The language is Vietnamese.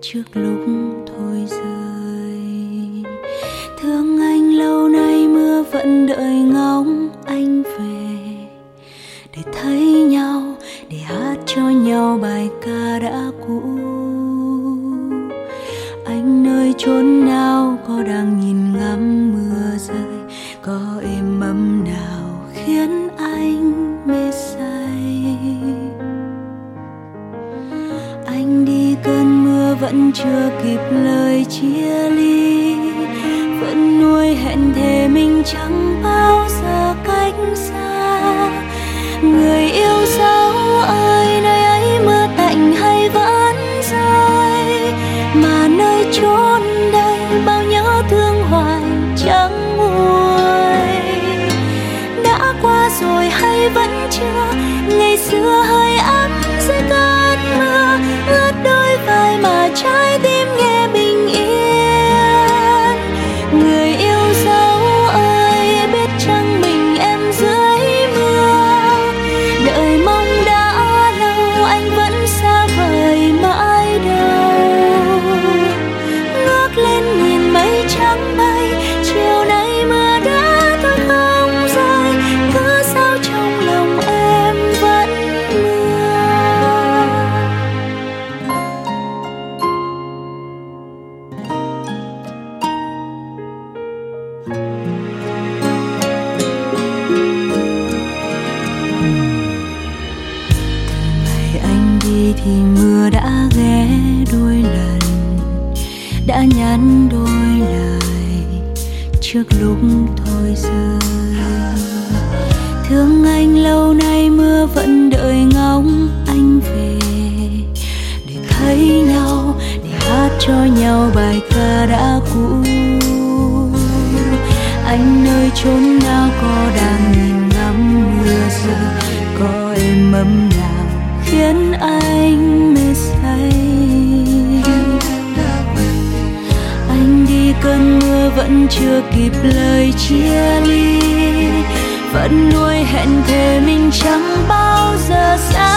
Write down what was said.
trước lúc thôi rơi. Thương anh lâu nay mưa vẫn đợi ngóng anh về, để thấy nhau, để hát cho nhau bài ca đã cũ. Anh nơi chốn nào có đang nhìn ngắm mưa rơi, có êm ấm nào khiến anh mê say. Anh đi cơn mưa vẫn chưa kịp lời chia ly, vẫn nuối hẹn thề mình chẳng bao giờ cách xa. Người yêu dấu ơi, nơi ấy mưa tạnh hay vẫn rơi, mà nơi chốn đây bao nhớ thương hoài chẳng nguôi. Đã qua rồi hay vẫn chưa, ngày xưa hơi ấm dưới cơn mưa, ướt đôi vai mà trái tim nghe bình yên. Người yêu dấu ơi, biết chăng mình em dưới mưa, đợi mong đã lâu anh vẫn xa vời mãi đâu. Ngước lên nhìn mây trắng bay, chiều nay mưa đã thôi không rơi, cứ sao trong lòng em vẫn mưa. Ngày anh đi thì mưa đã ghé đôi lần, đã nhắn đôi lời trước lúc thôi rơi. Thương anh lâu nay mưa vẫn đợi ngóng anh về, để thấy nhau, để hát cho nhau bài ca đã cũ. Anh nơi chốn nào có đang nhìn ngắm mưa rơi, có êm ấm nào khiến anh mê say. Anh đi cơn mưa vẫn chưa kịp lời chia ly, vẫn nuối hẹn thề mình chẳng bao giờ xa.